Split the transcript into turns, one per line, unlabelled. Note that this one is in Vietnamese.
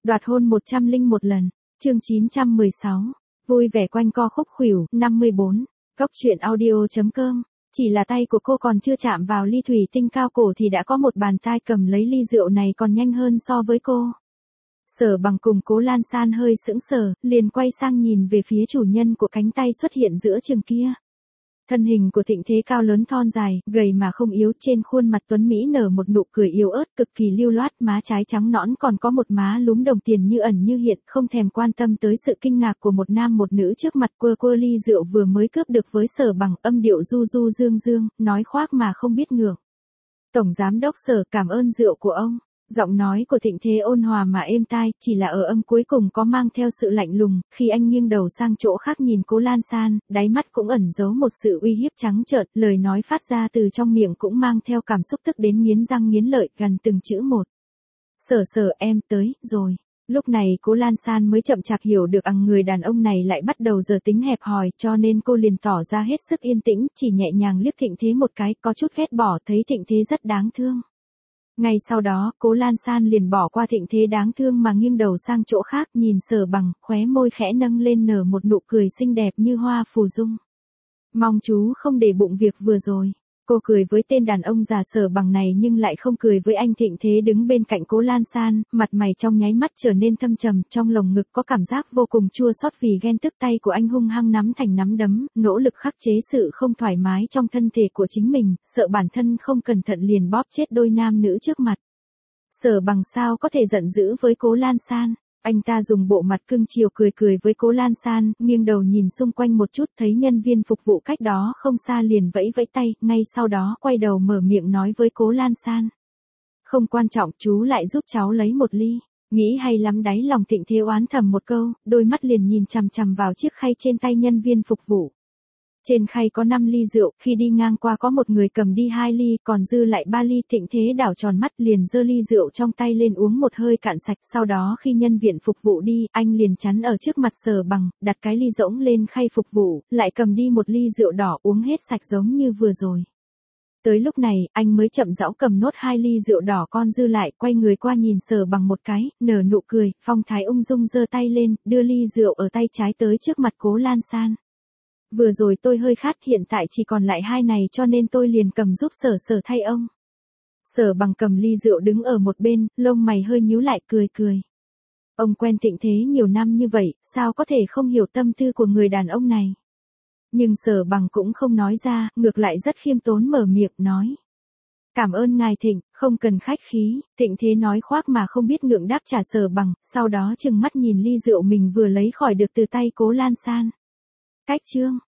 Đoạt hôn 101 lần. Chương 916. Vui vẻ quanh co khúc khuỷu. 54. Góc truyện audio.com. Chỉ là tay của cô còn chưa chạm vào ly thủy tinh cao cổ thì đã có một bàn tay cầm lấy ly rượu này còn nhanh hơn so với cô. Sở Bằng cùng Cố Lan San hơi sững sờ, liền quay sang nhìn về phía chủ nhân của cánh tay xuất hiện giữa chừng kia. Thân hình của Thịnh Thế cao lớn thon dài, gầy mà không yếu, trên khuôn mặt tuấn mỹ nở một nụ cười yếu ớt cực kỳ lưu loát, má trái trắng nõn còn có một má lúm đồng tiền như ẩn như hiện, không thèm quan tâm tới sự kinh ngạc của một nam một nữ trước mặt. Quơ ly rượu vừa mới cướp được với Sở Bằng, âm điệu du du dương dương, nói khoác mà không biết ngượng. Tổng giám đốc Sở, cảm ơn rượu của ông. Giọng nói của Thịnh Thế ôn hòa mà êm tai, chỉ là ở âm cuối cùng có mang theo sự lạnh lùng, khi anh nghiêng đầu sang chỗ khác nhìn Cố Lan San, đáy mắt cũng ẩn giấu một sự uy hiếp trắng trợn, lời nói phát ra từ trong miệng cũng mang theo cảm xúc tức đến nghiến răng nghiến lợi, gần từng chữ một. Sở em tới, rồi. Lúc này Cố Lan San mới chậm chạp hiểu được người đàn ông này lại bắt đầu giờ tính hẹp hòi, cho nên cô liền tỏ ra hết sức yên tĩnh, chỉ nhẹ nhàng liếc Thịnh Thế một cái, có chút ghét bỏ, thấy Thịnh Thế rất đáng thương. Ngay sau đó, Cố Lan San liền bỏ qua Thịnh Thế đáng thương mà nghiêng đầu sang chỗ khác, nhìn Sở Bằng, khóe môi khẽ nâng lên nở một nụ cười xinh đẹp như hoa phù dung. Mong chú không để bụng việc vừa rồi. Cô cười với tên đàn ông già Sở Bằng này nhưng lại không cười với anh Thịnh Thế đứng bên cạnh Cố Lan San, mặt mày trong nháy mắt trở nên thâm trầm, trong lồng ngực có cảm giác vô cùng chua xót vì ghen tức, tay của anh hung hăng nắm thành nắm đấm, nỗ lực khắc chế sự không thoải mái trong thân thể của chính mình, sợ bản thân không cẩn thận liền bóp chết đôi nam nữ trước mặt. Sở Bằng sao có thể giận dữ với Cố Lan San? Anh ta dùng bộ mặt cưng chiều cười với Cố Lan San, nghiêng đầu nhìn xung quanh một chút, thấy nhân viên phục vụ cách đó không xa liền vẫy vẫy tay, ngay sau đó quay đầu mở miệng nói với Cố Lan San. Không quan trọng, chú lại giúp cháu lấy một ly. Nghĩ hay lắm, đáy lòng Thịnh Thế oán thầm một câu, đôi mắt liền nhìn chằm chằm vào chiếc khay trên tay nhân viên phục vụ. Trên khay có 5 ly rượu, khi đi ngang qua có một người cầm đi 2 ly, còn dư lại 3 ly. Thịnh Thế đảo tròn mắt liền giơ ly rượu trong tay lên uống một hơi cạn sạch, sau đó khi nhân viên phục vụ đi, anh liền chắn ở trước mặt Sở Bằng, đặt cái ly rỗng lên khay phục vụ, lại cầm đi một ly rượu đỏ uống hết sạch giống như vừa rồi. Tới lúc này, anh mới chậm rãi cầm nốt 2 ly rượu đỏ con dư lại, quay người qua nhìn Sở Bằng một cái, nở nụ cười, phong thái ung dung giơ tay lên, đưa ly rượu ở tay trái tới trước mặt Cố Lan San. Vừa rồi tôi hơi khát, hiện tại chỉ còn lại 2 này cho nên tôi liền cầm giúp Sở thay ông. Sở Bằng cầm ly rượu đứng ở một bên, lông mày hơi nhíu lại cười. Ông quen Thịnh Thế nhiều năm như vậy, sao có thể không hiểu tâm tư của người đàn ông này. Nhưng Sở Bằng cũng không nói ra, ngược lại rất khiêm tốn mở miệng nói. Cảm ơn ngài Thịnh, không cần khách khí. Thịnh Thế nói khoác mà không biết ngượng đáp trả Sở Bằng, sau đó trừng mắt nhìn ly rượu mình vừa lấy khỏi được từ tay Cố Lan San. Cách chương.